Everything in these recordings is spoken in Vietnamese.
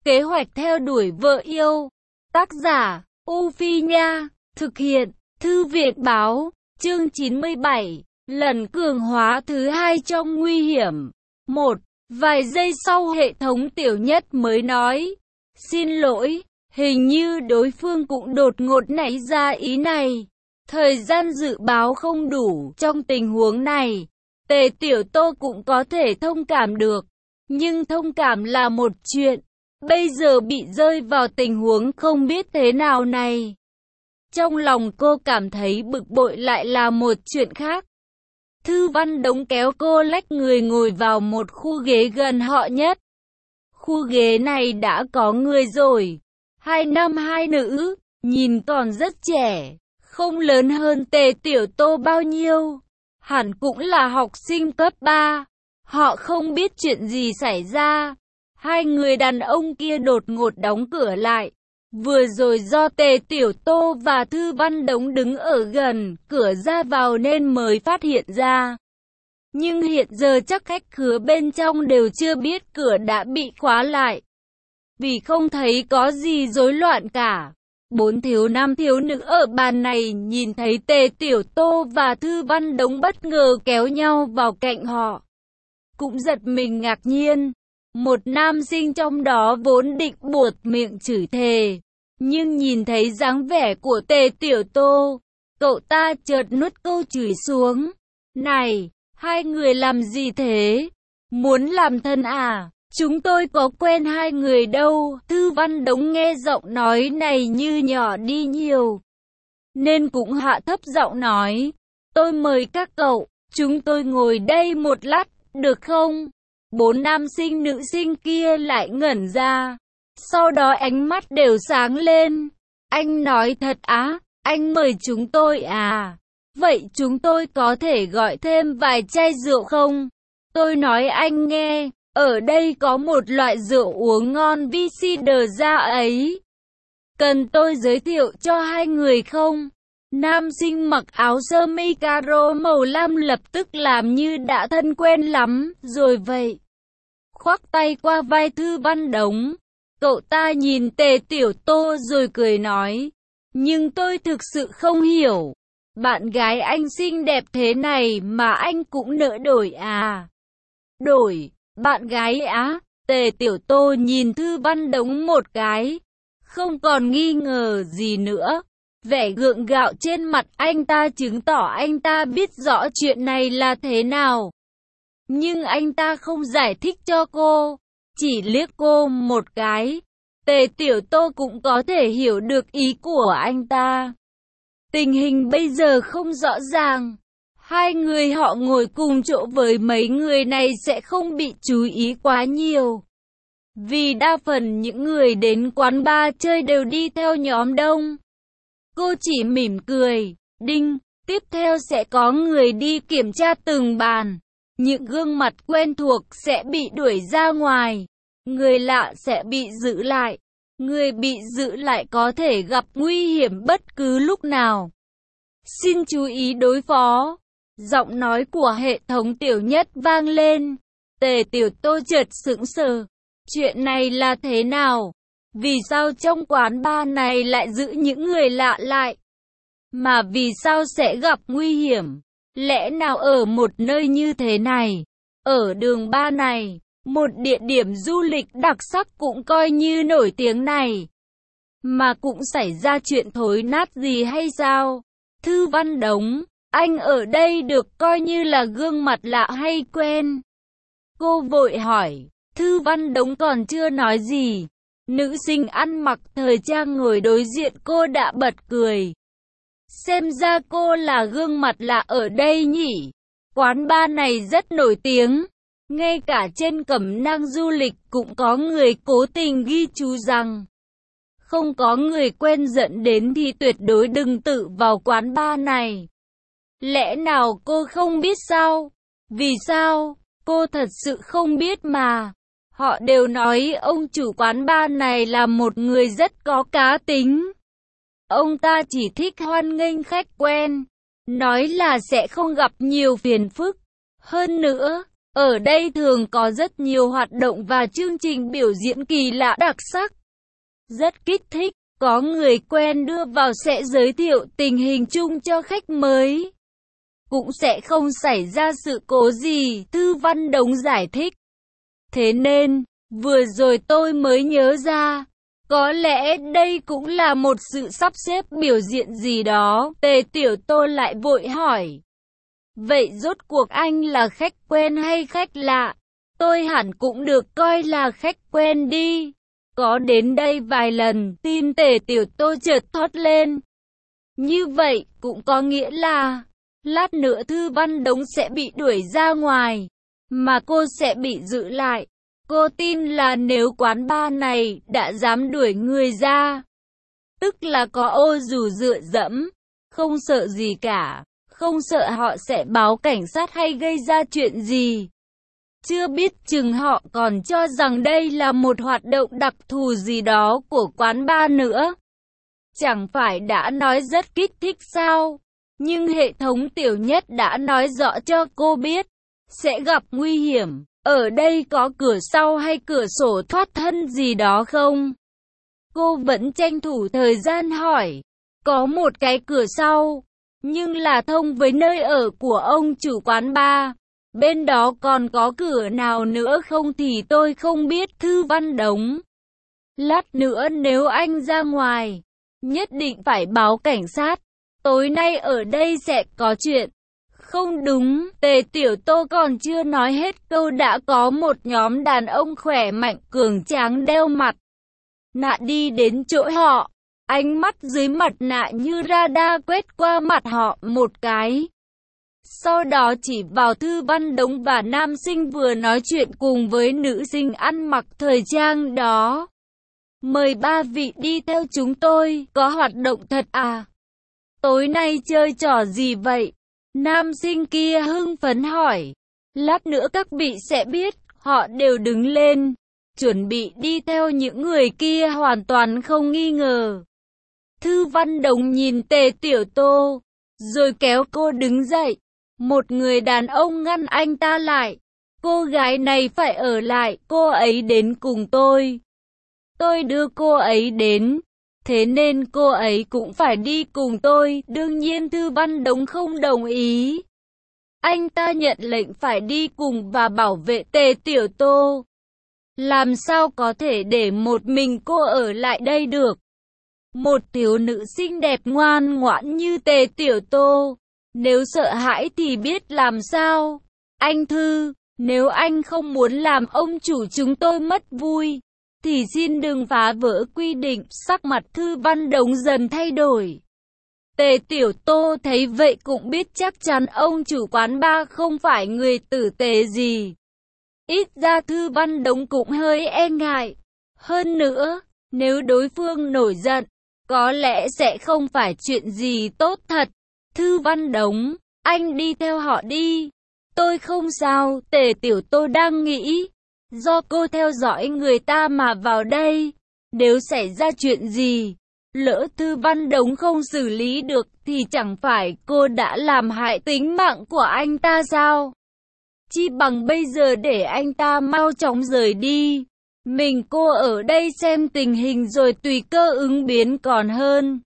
Kế hoạch theo đuổi vợ yêu. Tác giả, U Phi Nha. Thực hiện, Thư viện Báo. Chương 97. Lần cường hóa thứ hai trong nguy hiểm. 1. Vài giây sau hệ thống Tiểu Nhất mới nói. Xin lỗi, hình như đối phương cũng đột ngột nảy ra ý này. Thời gian dự báo không đủ, trong tình huống này, Tề Tiểu Tô cũng có thể thông cảm được. Nhưng thông cảm là một chuyện, bây giờ bị rơi vào tình huống không biết thế nào này. Trong lòng cô cảm thấy bực bội lại là một chuyện khác. Thư Văn Đống kéo cô lách người ngồi vào một khu ghế gần họ nhất. Khu ghế này đã có người rồi, 2 nam 2 nữ, nhìn còn rất trẻ, không lớn hơn Tề Tiểu Tô bao nhiêu. Hẳn cũng là học sinh cấp 3. Họ không biết chuyện gì xảy ra. Hai người đàn ông kia đột ngột đóng cửa lại. Vừa rồi do Tề Tiểu Tô và Thư Văn Đống đứng ở gần cửa ra vào nên mới phát hiện ra. Nhưng hiện giờ chắc khách khứa bên trong đều chưa biết cửa đã bị khóa lại. Vì không thấy có gì rối loạn cả. 4 thiếu nam thiếu nữ ở bàn này nhìn thấy Tề Tiểu Tô và Thư Văn Đống bất ngờ kéo nhau vào cạnh họ. Cũng giật mình ngạc nhiên. Một nam sinh trong đó vốn định buột miệng chửi thề. Nhưng nhìn thấy dáng vẻ của Tề Tiểu Tô, cậu ta chợt nuốt câu chửi xuống. Này, hai người làm gì thế? Muốn làm thân à? Chúng tôi có quen hai người đâu. Thư Văn Đống nghe giọng nói này như nhỏ đi nhiều, nên cũng hạ thấp giọng nói. Tôi mời các cậu, chúng tôi ngồi đây một lát, được không? 4 nam sinh nữ sinh kia lại ngẩn ra. Sau đó ánh mắt đều sáng lên. Anh nói thật á? Anh mời chúng tôi à? Vậy chúng tôi có thể gọi thêm vài chai rượu không? Tôi nói anh nghe, ở đây có một loại rượu uống ngon VCD ra ấy. Cần tôi giới thiệu cho hai người không? Nam sinh mặc áo sơ mi caro màu lam lập tức làm như đã thân quen lắm rồi vậy. Khoác tay qua vai Thư Văn Đống. Cậu ta nhìn Tề Tiểu Tô rồi cười nói. Nhưng tôi thực sự không hiểu. Bạn gái anh xinh đẹp thế này mà anh cũng nỡ đổi à? Đổi, bạn gái á? Tề Tiểu Tô nhìn Thư Văn Đống một cái. Không còn nghi ngờ gì nữa. Vẻ gượng gạo trên mặt anh ta chứng tỏ anh ta biết rõ chuyện này là thế nào. Nhưng anh ta không giải thích cho cô, chỉ liếc cô một cái. Tề Tiểu Tô cũng có thể hiểu được ý của anh ta. Tình hình bây giờ không rõ ràng. Hai người họ ngồi cùng chỗ với mấy người này sẽ không bị chú ý quá nhiều. Vì đa phần những người đến quán bar chơi đều đi theo nhóm đông. Cô chỉ mỉm cười. Đinh, tiếp theo sẽ có người đi kiểm tra từng bàn. Những gương mặt quen thuộc sẽ bị đuổi ra ngoài. Người lạ sẽ bị giữ lại. Người bị giữ lại có thể gặp nguy hiểm bất cứ lúc nào. Xin chú ý đối phó. Giọng nói của hệ thống Tiểu Nhất vang lên. Tề Tiểu Tô chợt sững sờ. Chuyện này là thế nào? Vì sao trong quán bar này lại giữ những người lạ lại? Mà vì sao sẽ gặp nguy hiểm? Lẽ nào ở một nơi như thế này, ở đường ba này, một địa điểm du lịch đặc sắc cũng coi như nổi tiếng này, mà cũng xảy ra chuyện thối nát gì hay sao? Thư Văn Đống, anh ở đây được coi như là gương mặt lạ hay quen? Cô vội hỏi. Thư Văn Đống còn chưa nói gì. Nữ sinh ăn mặc thời trang ngồi đối diện cô đã bật cười. Xem ra cô là gương mặt lạ ở đây nhỉ. Quán bar này rất nổi tiếng. Ngay cả trên cẩm nang du lịch cũng có người cố tình ghi chú rằng không có người quen dẫn đến thì tuyệt đối đừng tự vào quán bar này. Lẽ nào cô không biết sao? Vì sao? Cô thật sự không biết mà. Họ đều nói ông chủ quán bar này là một người rất có cá tính. Ông ta chỉ thích hoan nghênh khách quen, nói là sẽ không gặp nhiều phiền phức. Hơn nữa, Ở đây thường có rất nhiều hoạt động và chương trình biểu diễn kỳ lạ đặc sắc. Rất kích thích, có người quen đưa vào sẽ giới thiệu tình hình chung cho khách mới. Cũng sẽ không xảy ra sự cố gì, Thư Văn Đống giải thích. Thế nên, vừa rồi tôi mới nhớ ra, có lẽ đây cũng là một sự sắp xếp biểu diễn gì đó. Tề Tiểu Tô lại vội hỏi. Vậy rốt cuộc anh là khách quen hay khách lạ? Tôi hẳn cũng được coi là khách quen đi. Có đến đây vài lần, tin Tề Tiểu Tô chợt thốt lên. Như vậy cũng có nghĩa là, lát nữa Thư Văn Đống sẽ bị đuổi ra ngoài, mà cô sẽ bị giữ lại. Cô tin là nếu quán bar này đã dám đuổi người ra, tức là có ô dù dựa dẫm, không sợ gì cả, không sợ họ sẽ báo cảnh sát hay gây ra chuyện gì. Chưa biết chừng họ còn cho rằng đây là một hoạt động đặc thù gì đó của quán bar nữa. Chẳng phải đã nói rất kích thích sao? Nhưng hệ thống Tiểu Nhất đã nói rõ cho cô biết, sẽ gặp nguy hiểm. Ở đây có cửa sau hay cửa sổ thoát thân gì đó không? Cô vẫn tranh thủ thời gian hỏi. Có một cái cửa sau, nhưng là thông với nơi ở của ông chủ quán bar. Bên đó còn có cửa nào nữa không thì tôi không biết, Thư Văn Đống. Lát nữa nếu anh ra ngoài, nhất định phải báo cảnh sát. Tối nay ở đây sẽ có chuyện. Không đúng, Tề Tiểu Tô còn chưa nói hết câu đã có một nhóm đàn ông khỏe mạnh cường tráng đeo mặt nạ đi đến chỗ họ. Ánh mắt dưới mặt nạ như radar quét qua mặt họ một cái. Sau đó chỉ vào Thư Văn Đống và nam sinh vừa nói chuyện cùng với nữ sinh ăn mặc thời trang đó. Mời ba vị đi theo chúng tôi, có hoạt động thật à? Tối nay chơi trò gì vậy? Nam sinh kia hưng phấn hỏi. Lát nữa các vị sẽ biết. Họ đều đứng lên, chuẩn bị đi theo những người kia hoàn toàn không nghi ngờ. Thư Văn Đống nhìn Tề Tiểu Tô, rồi kéo cô đứng dậy. Một người đàn ông ngăn anh ta lại. Cô gái này phải ở lại, cô ấy đến cùng tôi. Tôi đưa cô ấy đến, thế nên cô ấy cũng phải đi cùng tôi. Đương nhiên Thư Văn Đống không đồng ý. Anh ta nhận lệnh phải đi cùng và bảo vệ Tề Tiểu Tô. Làm sao có thể để một mình cô ở lại đây được? Một thiếu nữ xinh đẹp ngoan ngoãn như Tề Tiểu Tô, nếu sợ hãi thì biết làm sao? Anh Thư, nếu anh không muốn làm ông chủ chúng tôi mất vui, thì xin đừng phá vỡ quy định. Sắc mặt Thư Văn Đống dần thay đổi. Tề Tiểu Tô thấy vậy cũng biết chắc chắn ông chủ quán bar không phải người tử tế gì. Ít ra Thư Văn Đống cũng hơi e ngại. Hơn nữa, nếu đối phương nổi giận, có lẽ sẽ không phải chuyện gì tốt thật. Thư Văn Đống, anh đi theo họ đi. Tôi không sao, Tề Tiểu Tô đang nghĩ. Do cô theo dõi người ta mà vào đây. Nếu xảy ra chuyện gì, lỡ Thư Văn Đống không xử lý được thì chẳng phải cô đã làm hại tính mạng của anh ta sao? Chi bằng bây giờ để anh ta mau chóng rời đi. Mình cô ở đây xem tình hình rồi tùy cơ ứng biến còn hơn.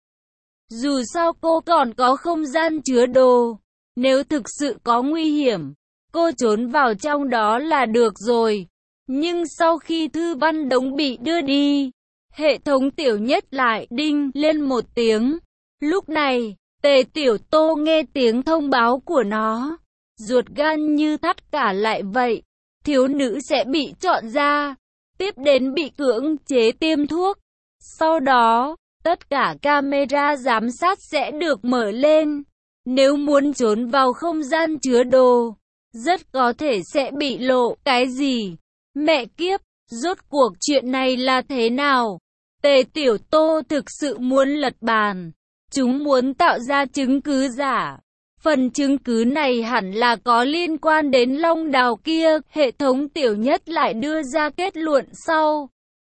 Dù sao cô còn có không gian chứa đồ. Nếu thực sự có nguy hiểm, cô trốn vào trong đó là được rồi. Nhưng sau khi Thư Văn Đống bị đưa đi, hệ thống Tiểu Nhất lại đinh lên một tiếng. Lúc này, Tề Tiểu Tô nghe tiếng thông báo của nó, ruột gan như thắt cả lại vậy. Thiếu nữ sẽ bị chọn ra, tiếp đến bị cưỡng chế tiêm thuốc. Sau đó, tất cả camera giám sát sẽ được mở lên. Nếu muốn trốn vào không gian chứa đồ, rất có thể sẽ bị lộ cái gì. Mẹ kiếp, rốt cuộc chuyện này là thế nào? Tề Tiểu Tô thực sự muốn lật bàn. Chúng muốn tạo ra chứng cứ giả. Phần chứng cứ này hẳn là có liên quan đến Long Đào kia. Hệ thống Tiểu Nhất lại đưa ra kết luận sau.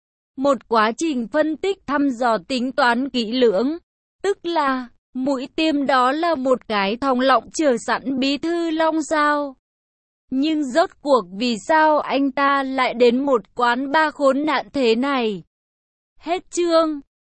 Một quá trình phân tích thăm dò tính toán kỹ lưỡng. Tức là, mũi tiêm đó là một cái thòng lọng chờ sẵn bí thư Long sao? Nhưng rốt cuộc vì sao anh ta lại đến một quán bar khốn nạn thế này? Hết chương.